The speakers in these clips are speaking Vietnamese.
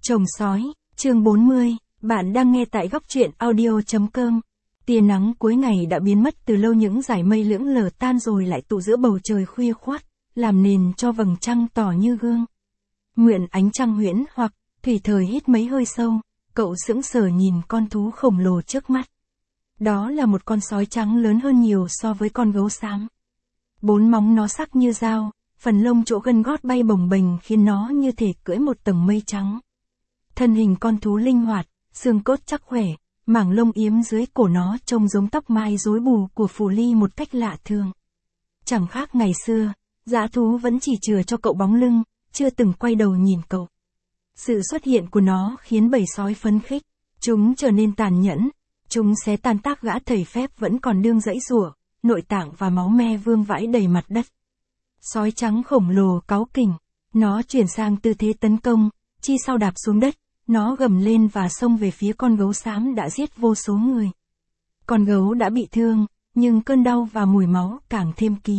Chồng sói, chương 40, bạn đang nghe tại góc truyện audio.com. Tia nắng cuối ngày đã biến mất từ lâu, những dải mây lững lờ tan rồi lại tụ giữa bầu trời khuya khoắt, làm nền cho vầng trăng tỏ như gương. Nguyện ánh trăng huyễn hoặc, Thủy Thời hít mấy hơi sâu, cậu sững sờ nhìn con thú khổng lồ trước mắt. Đó là một con sói trắng lớn hơn nhiều so với con gấu xám. Bốn móng nó sắc như dao, phần lông chỗ gân gót bay bồng bềnh khiến nó như thể cưỡi một tầng mây trắng. Thân hình con thú linh hoạt, xương cốt chắc khỏe, mảng lông yếm dưới cổ nó trông giống tóc mai rối bù của Phù Ly một cách lạ thường. Chẳng khác ngày xưa, dã thú vẫn chỉ chừa cho cậu bóng lưng, chưa từng quay đầu nhìn cậu. Sự xuất hiện của nó khiến bầy sói phấn khích, chúng trở nên tàn nhẫn, chúng xé tan tác gã thầy phép vẫn còn đương giãy giụa, nội tạng và máu me vương vãi đầy mặt đất. Sói trắng khổng lồ cáu kỉnh, nó chuyển sang tư thế tấn công, chi sau đạp xuống đất. Nó gầm lên và xông về phía con gấu xám đã giết vô số người. Con gấu đã bị thương, nhưng cơn đau và mùi máu càng thêm ký.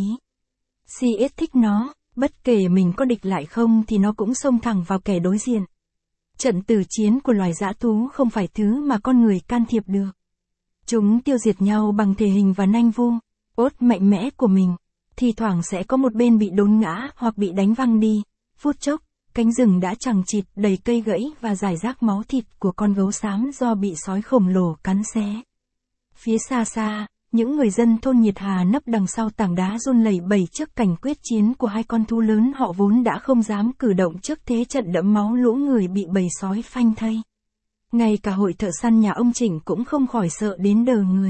Si-ết thích nó, bất kể mình có địch lại không thì nó cũng xông thẳng vào kẻ đối diện. Trận tử chiến của loài dã thú không phải thứ mà con người can thiệp được. Chúng tiêu diệt nhau bằng thể hình và nanh vu, ốt mạnh mẽ của mình. Thì thoảng sẽ có một bên bị đốn ngã hoặc bị đánh văng đi, phút chốc. Cánh rừng đã chằng chịt đầy cây gãy và rải rác máu thịt của con gấu xám do bị sói khổng lồ cắn xé. Phía xa xa, những người dân thôn Nhiệt Hà nấp đằng sau tảng đá run lẩy bẩy trước cảnh quyết chiến của hai con thú lớn, họ vốn đã không dám cử động trước thế trận đẫm máu lũ người bị bầy sói phanh thây. Ngay cả hội thợ săn nhà ông Trịnh cũng không khỏi sợ đến đờ người.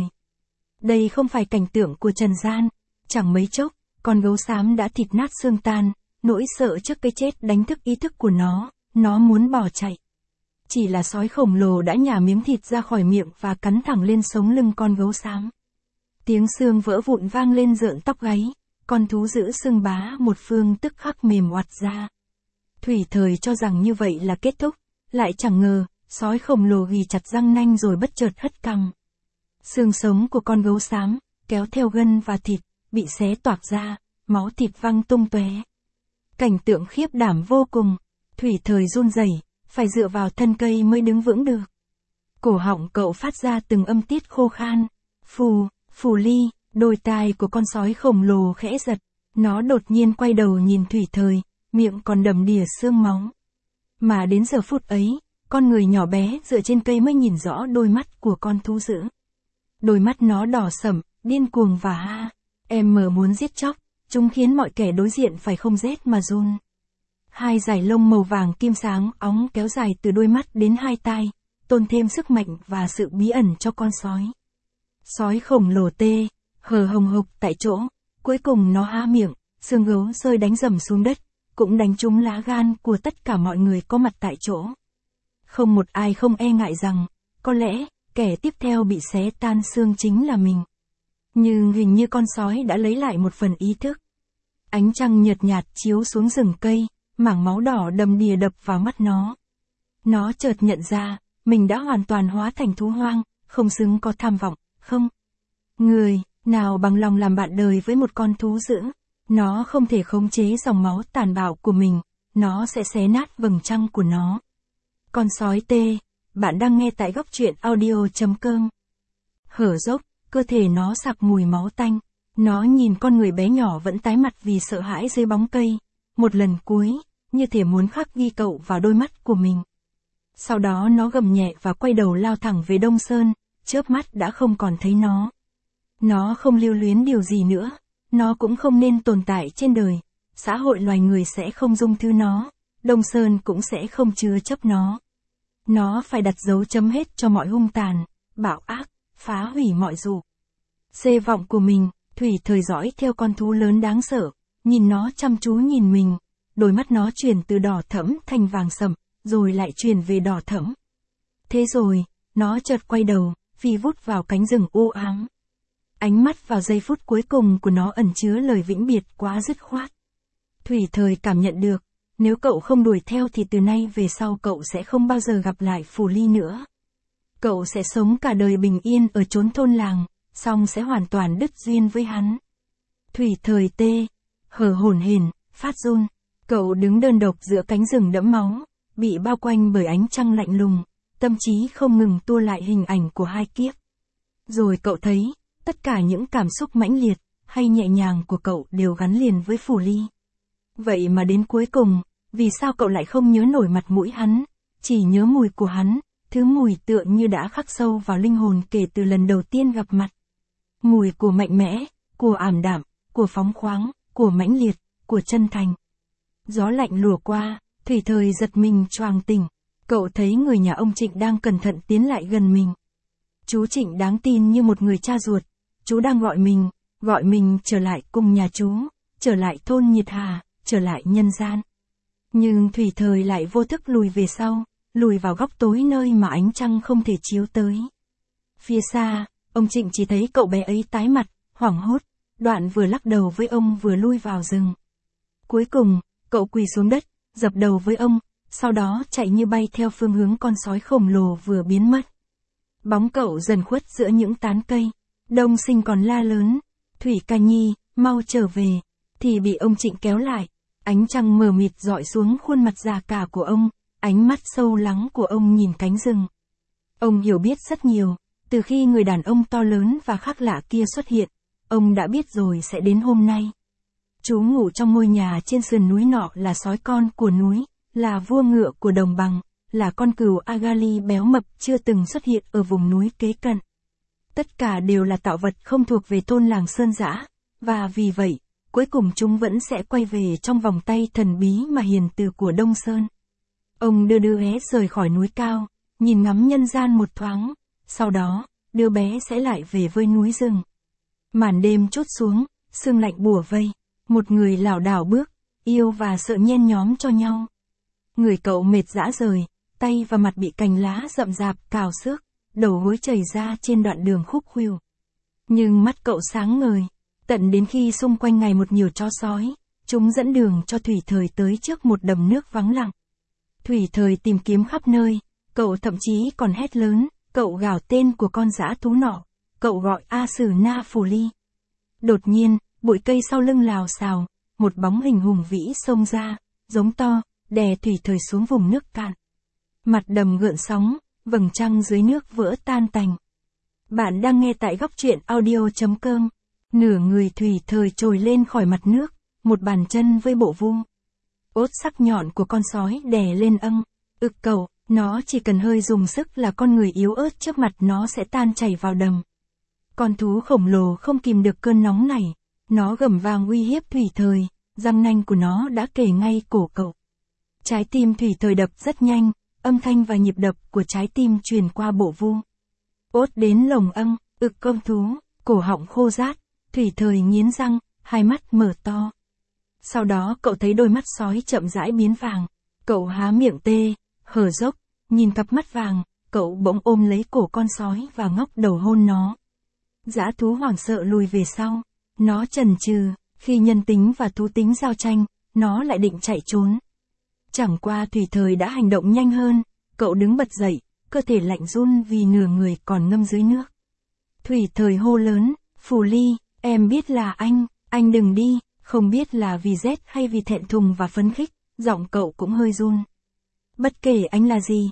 Đây không phải cảnh tượng của trần gian, chẳng mấy chốc, con gấu xám đã thịt nát xương tan. Nỗi sợ trước cái chết đánh thức ý thức của nó muốn bỏ chạy. Chỉ là sói khổng lồ đã nhả miếng thịt ra khỏi miệng và cắn thẳng lên sống lưng con gấu xám. Tiếng xương vỡ vụn vang lên rợn tóc gáy, con thú giữ xương bá một phương tức khắc mềm oặt ra. Thủy Thời cho rằng như vậy là kết thúc, lại chẳng ngờ, sói khổng lồ ghì chặt răng nanh rồi bất chợt hất cằm. Xương sống của con gấu xám, kéo theo gân và thịt, bị xé toạc ra, máu thịt văng tung tóe. Cảnh tượng khiếp đảm vô cùng, Thủy Thời run rẩy, phải dựa vào thân cây mới đứng vững được. Cổ họng cậu phát ra từng âm tiết khô khan. Phù Ly, đôi tai của con sói khổng lồ khẽ giật, nó đột nhiên quay đầu nhìn Thủy Thời, miệng còn đầm đìa xương máu. Mà đến giờ phút ấy, con người nhỏ bé dựa trên cây mới nhìn rõ đôi mắt của con thú dữ. Đôi mắt nó đỏ sẫm, điên cuồng và em muốn giết chóc. Chúng khiến mọi kẻ đối diện phải không rét mà run. Hai dải lông màu vàng kim sáng óng kéo dài từ đôi mắt đến hai tai, tôn thêm sức mạnh và sự bí ẩn cho con sói. Sói khổng lồ tê, hờ hồng hộc tại chỗ, cuối cùng nó há miệng, xương gấu rơi đánh rầm xuống đất, cũng đánh trúng lá gan của tất cả mọi người có mặt tại chỗ. Không một ai không e ngại rằng, có lẽ, kẻ tiếp theo bị xé tan xương chính là mình. Nhưng hình như con sói đã lấy lại một phần ý thức. Ánh trăng nhợt nhạt chiếu xuống rừng cây, mảng máu đỏ đầm đìa đập vào mắt nó. Nó chợt nhận ra, mình đã hoàn toàn hóa thành thú hoang, không xứng có tham vọng, không. Người, nào bằng lòng làm bạn đời với một con thú dữ. Nó không thể khống chế dòng máu tàn bạo của mình, nó sẽ xé nát vầng trăng của nó. Con sói tê, bạn đang nghe tại góc truyện audio.com. Hở dốc. Cơ thể nó sặc mùi máu tanh, nó nhìn con người bé nhỏ vẫn tái mặt vì sợ hãi dưới bóng cây, một lần cuối, như thể muốn khắc ghi cậu vào đôi mắt của mình. Sau đó nó gầm nhẹ và quay đầu lao thẳng về Đông Sơn, chớp mắt đã không còn thấy nó. Nó không lưu luyến điều gì nữa, nó cũng không nên tồn tại trên đời, xã hội loài người sẽ không dung thứ nó, Đông Sơn cũng sẽ không chứa chấp nó. Nó phải đặt dấu chấm hết cho mọi hung tàn, bạo ác, phá hủy mọi dục xê vọng của mình. Thủy Thời dõi theo con thú lớn đáng sợ, nhìn nó chăm chú nhìn mình, đôi mắt nó chuyển từ đỏ thẫm thành vàng sẫm, rồi lại chuyển về đỏ thẫm. Thế rồi, nó chợt quay đầu, phi vút vào cánh rừng u ám. Ánh mắt vào giây phút cuối cùng của nó ẩn chứa lời vĩnh biệt quá dứt khoát. Thủy Thời cảm nhận được, nếu cậu không đuổi theo thì từ nay về sau cậu sẽ không bao giờ gặp lại Phù Ly nữa. Cậu sẽ sống cả đời bình yên ở chốn thôn làng, song sẽ hoàn toàn đứt duyên với hắn. Thủy Thời tê, hở hổn hển, phát run. Cậu đứng đơn độc giữa cánh rừng đẫm máu, bị bao quanh bởi ánh trăng lạnh lùng, tâm trí không ngừng tua lại hình ảnh của hai kiếp. Rồi cậu thấy, tất cả những cảm xúc mãnh liệt, hay nhẹ nhàng của cậu đều gắn liền với Phủ Ly. Vậy mà đến cuối cùng, vì sao cậu lại không nhớ nổi mặt mũi hắn, chỉ nhớ mùi của hắn, thứ mùi tựa như đã khắc sâu vào linh hồn kể từ lần đầu tiên gặp mặt. Mùi của mạnh mẽ, của ảm đạm, của phóng khoáng, của mãnh liệt, của chân thành. Gió lạnh lùa qua, Thủy Thời giật mình choàng tỉnh. Cậu thấy người nhà ông Trịnh đang cẩn thận tiến lại gần mình. Chú Trịnh đáng tin như một người cha ruột. Chú đang gọi mình trở lại cùng nhà chú, trở lại thôn Nhiệt Hà, trở lại nhân gian. Nhưng Thủy Thời lại vô thức lùi về sau, lùi vào góc tối nơi mà ánh trăng không thể chiếu tới. Phía xa, ông Trịnh chỉ thấy cậu bé ấy tái mặt, hoảng hốt, đoạn vừa lắc đầu với ông vừa lui vào rừng. Cuối cùng, cậu quỳ xuống đất, dập đầu với ông, sau đó chạy như bay theo phương hướng con sói khổng lồ vừa biến mất. Bóng cậu dần khuất giữa những tán cây. Đông Sinh còn la lớn, Thủy ca nhi, mau trở về, thì bị ông Trịnh kéo lại. Ánh trăng mờ mịt dọi xuống khuôn mặt già cả của ông, ánh mắt sâu lắng của ông nhìn cánh rừng. Ông hiểu biết rất nhiều, từ khi người đàn ông to lớn và khác lạ kia xuất hiện, ông đã biết rồi sẽ đến hôm nay. Chú ngủ trong ngôi nhà trên sườn núi nọ là sói con của núi, là vua ngựa của đồng bằng, là con cừu Agali béo mập chưa từng xuất hiện ở vùng núi kế cận. Tất cả đều là tạo vật không thuộc về thôn làng Sơn Dã, và vì vậy, cuối cùng chúng vẫn sẽ quay về trong vòng tay thần bí mà hiền từ của Đông Sơn. Ông đưa đứa bé rời khỏi núi cao, nhìn ngắm nhân gian một thoáng, sau đó, đứa bé sẽ lại về với núi rừng. Màn đêm trút xuống, sương lạnh bủa vây, một người lảo đảo bước, yêu và sợ nhen nhóm cho nhau. Người cậu mệt rã rời, tay và mặt bị cành lá rậm rạp cào xước, đầu gối chảy ra trên đoạn đường khúc khuỷu. Nhưng mắt cậu sáng ngời, tận đến khi xung quanh ngày một nhiều chó sói, chúng dẫn đường cho Thủy Thời tới trước một đầm nước vắng lặng. Thủy Thời tìm kiếm khắp nơi, cậu thậm chí còn hét lớn, cậu gào tên của con dã thú nọ, cậu gọi A Sử Na Phủ Ly. Đột nhiên, bụi cây sau lưng lào xào, một bóng hình hùng vĩ xông ra, giống to, đè Thủy Thời xuống vùng nước cạn. Mặt đầm gợn sóng, vầng trăng dưới nước vỡ tan tành. Bạn đang nghe tại góc truyện audio.com. Nửa người Thủy Thời trồi lên khỏi mặt nước, một bàn chân với bộ vuông. Ốt sắc nhọn của con sói đè lên âng. Cậu, nó chỉ cần hơi dùng sức là con người yếu ớt trước mặt nó sẽ tan chảy vào đầm. Con thú khổng lồ không kìm được cơn nóng này. Nó gầm vang uy hiếp Thủy Thời, răng nanh của nó đã kề ngay cổ cậu. Trái tim Thủy Thời đập rất nhanh, âm thanh và nhịp đập của trái tim truyền qua bộ vuông. Ốt đến lồng âng, con thú, cổ họng khô rát, Thủy Thời nghiến răng, hai mắt mở to. Sau đó cậu thấy đôi mắt sói chậm rãi biến vàng, cậu há miệng tê, hở dốc, nhìn cặp mắt vàng, cậu bỗng ôm lấy cổ con sói và ngóc đầu hôn nó. Dã thú hoảng sợ lùi về sau, nó chần chừ, khi nhân tính và thú tính giao tranh, nó lại định chạy trốn. Chẳng qua Thủy Thời đã hành động nhanh hơn, cậu đứng bật dậy, cơ thể lạnh run vì nửa người còn ngâm dưới nước. Thủy Thời hô lớn, Phủ Ly, em biết là anh đừng đi, không biết là vì rét hay vì thẹn thùng và phấn khích, giọng cậu cũng hơi run. Bất kể anh là gì,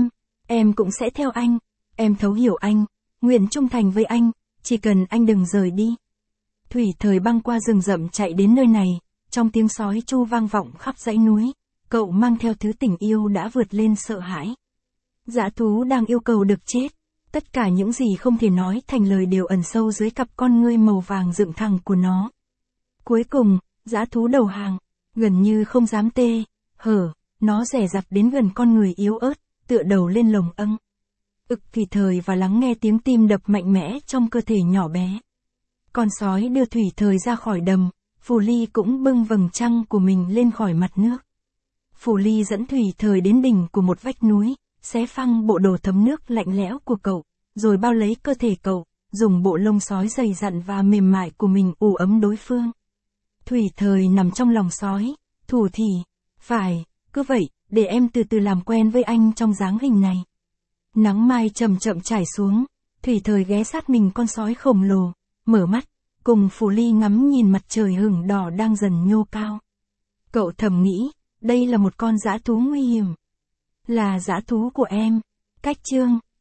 em cũng sẽ theo anh, em thấu hiểu anh, nguyện trung thành với anh, chỉ cần anh đừng rời đi. Thủy Thời băng qua rừng rậm chạy đến nơi này, trong tiếng sói tru vang vọng khắp dãy núi, cậu mang theo thứ tình yêu đã vượt lên sợ hãi. Dã thú đang yêu cầu được chết, tất cả những gì không thể nói thành lời đều ẩn sâu dưới cặp con ngươi màu vàng dựng thẳng của nó. Cuối cùng, dã thú đầu hàng, gần như không dám tê, hở, nó dè dặt đến gần con người yếu ớt, tựa đầu lên lồng âng. Thủy Thời và lắng nghe tiếng tim đập mạnh mẽ trong cơ thể nhỏ bé. Con sói đưa Thủy Thời ra khỏi đầm, Phủ Ly cũng bưng vầng trăng của mình lên khỏi mặt nước. Phủ Ly dẫn Thủy Thời đến đỉnh của một vách núi, xé phăng bộ đồ thấm nước lạnh lẽo của cậu, rồi bao lấy cơ thể cậu, dùng bộ lông sói dày dặn và mềm mại của mình ủ ấm đối phương. Thủy Thời nằm trong lòng sói, thủ thỉ, phải, cứ vậy, để em từ từ làm quen với anh trong dáng hình này. Nắng mai chậm chậm trải xuống, Thủy Thời ghé sát mình con sói khổng lồ, mở mắt, cùng Phủ Ly ngắm nhìn mặt trời hửng đỏ đang dần nhô cao. Cậu thầm nghĩ, đây là một con dã thú nguy hiểm. là dã thú của em. Cách chương